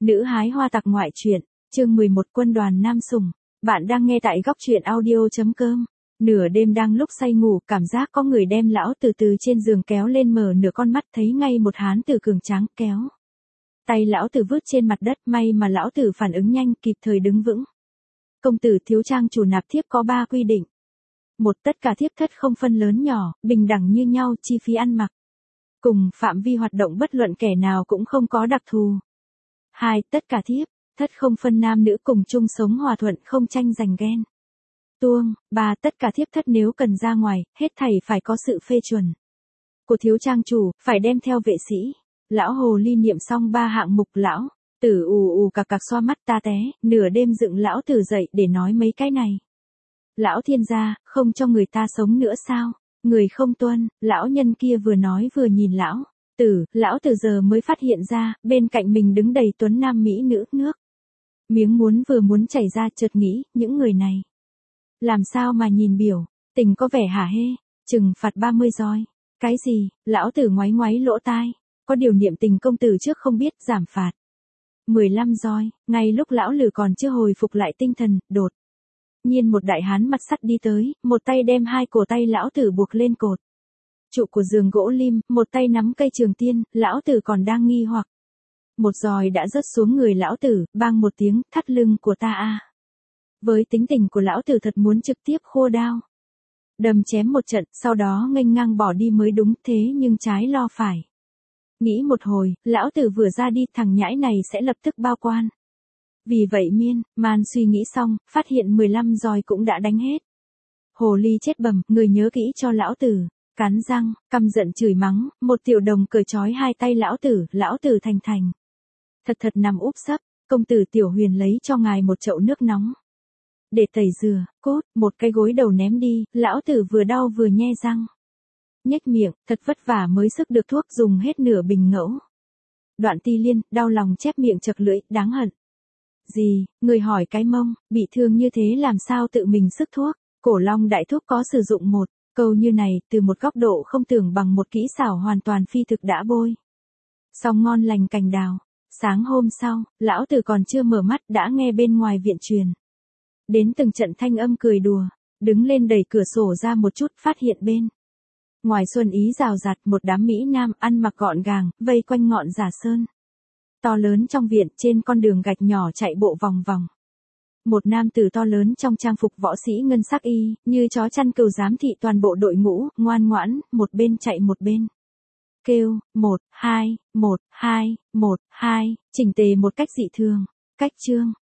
Nữ hái hoa tặc ngoại truyện, chương 11 quân đoàn Nam Sùng. Bạn đang nghe tại góc truyện audio.com. Nửa đêm đang lúc say ngủ, cảm giác có người đem lão từ từ trên giường kéo lên, mở nửa con mắt thấy ngay một hán tử cường tráng kéo. Tay lão tử vứt trên mặt đất, may mà lão tử phản ứng nhanh, kịp thời đứng vững. Công tử thiếu trang chủ nạp thiếp có 3 quy định. 1. Tất cả thiếp thất không phân lớn nhỏ, bình đẳng như nhau chi phí ăn mặc. Cùng phạm vi hoạt động bất luận kẻ nào cũng không có đặc thù. 2. Tất cả thiếp thất không phân nam nữ, cùng chung sống hòa thuận, không tranh giành ghen tuông. 3. Tất cả thiếp thất nếu cần ra ngoài, hết thảy phải có sự phê chuẩn của thiếu trang chủ, phải đem theo vệ sĩ. Lão hồ ly niệm xong 3 hạng mục, lão tử ù cặc cặc xoa mắt ta té, nửa đêm dựng lão tử dậy để nói mấy cái này. Lão thiên gia, không cho người ta sống nữa sao? Người không tuân. Lão nhân kia vừa nói vừa nhìn lão tử giờ mới phát hiện ra, bên cạnh mình đứng đầy tuấn nam mỹ nữ, nước miếng vừa muốn chảy ra, chợt nghĩ, những người này làm sao mà nhìn biểu tình có vẻ hả hê. Trừng phạt 30 roi. Cái gì? Lão tử ngoáy ngoáy lỗ tai. Có điều niệm tình công tử trước không biết, giảm phạt 15 roi. Ngay lúc lão lử còn chưa hồi phục lại tinh thần, đột nhiên một đại hán mặt sắt đi tới, một tay đem 2 cổ tay lão tử buộc lên cột trụ của giường gỗ lim, một tay nắm cây trường tiên. Lão tử còn đang nghi hoặc, một roi đã rớt xuống người lão tử, bang một tiếng, thắt lưng của ta a. Với tính tình của lão tử thật muốn trực tiếp khô đao đâm chém một trận, sau đó nghênh ngang bỏ đi mới đúng, thế nhưng trái lo phải. Nghĩ một hồi, lão tử vừa ra đi, thằng nhãi này sẽ lập tức bao quan. Vì vậy miên man suy nghĩ xong, phát hiện 15 roi cũng đã đánh hết. Hồ ly chết bẩm, người nhớ kỹ cho lão tử. Cắn răng, căm giận chửi mắng, một tiểu đồng cởi trói 2 tay lão tử thành. Thật nằm úp sấp, công tử Tiểu Huyền lấy cho ngài một chậu nước nóng để tẩy rửa, cốt, một cái gối đầu ném đi, lão tử vừa đau vừa nhe răng. Nhếch miệng, thật vất vả mới sức được thuốc, dùng hết nửa bình ngẫu. Đoạn Ti Liên, đau lòng chép miệng chật lưỡi, đáng hận. Gì? Người hỏi cái mông, bị thương như thế làm sao tự mình sức thuốc? Cổ Long đại thúc có sử dụng một câu như này, từ một góc độ không tưởng bằng một kỹ xảo hoàn toàn phi thực đã bôi xong ngon lành cành đào. Sáng hôm sau, lão tử còn chưa mở mắt đã nghe bên ngoài viện truyền đến từng trận thanh âm cười đùa. Đứng lên đẩy cửa sổ ra một chút, phát hiện bên ngoài xuân ý rào rạt, một đám mỹ nam ăn mặc gọn gàng, vây quanh ngọn giả sơn to lớn trong viện. Trên con đường gạch nhỏ chạy bộ vòng vòng, một nam tử to lớn trong trang phục võ sĩ ngân sắc y, như chó chăn cừu giám thị toàn bộ đội ngũ, ngoan ngoãn, một bên chạy một bên kêu, 1, 2, 1, 2, 1, 2, chỉnh tề một cách dị thường. Cách chương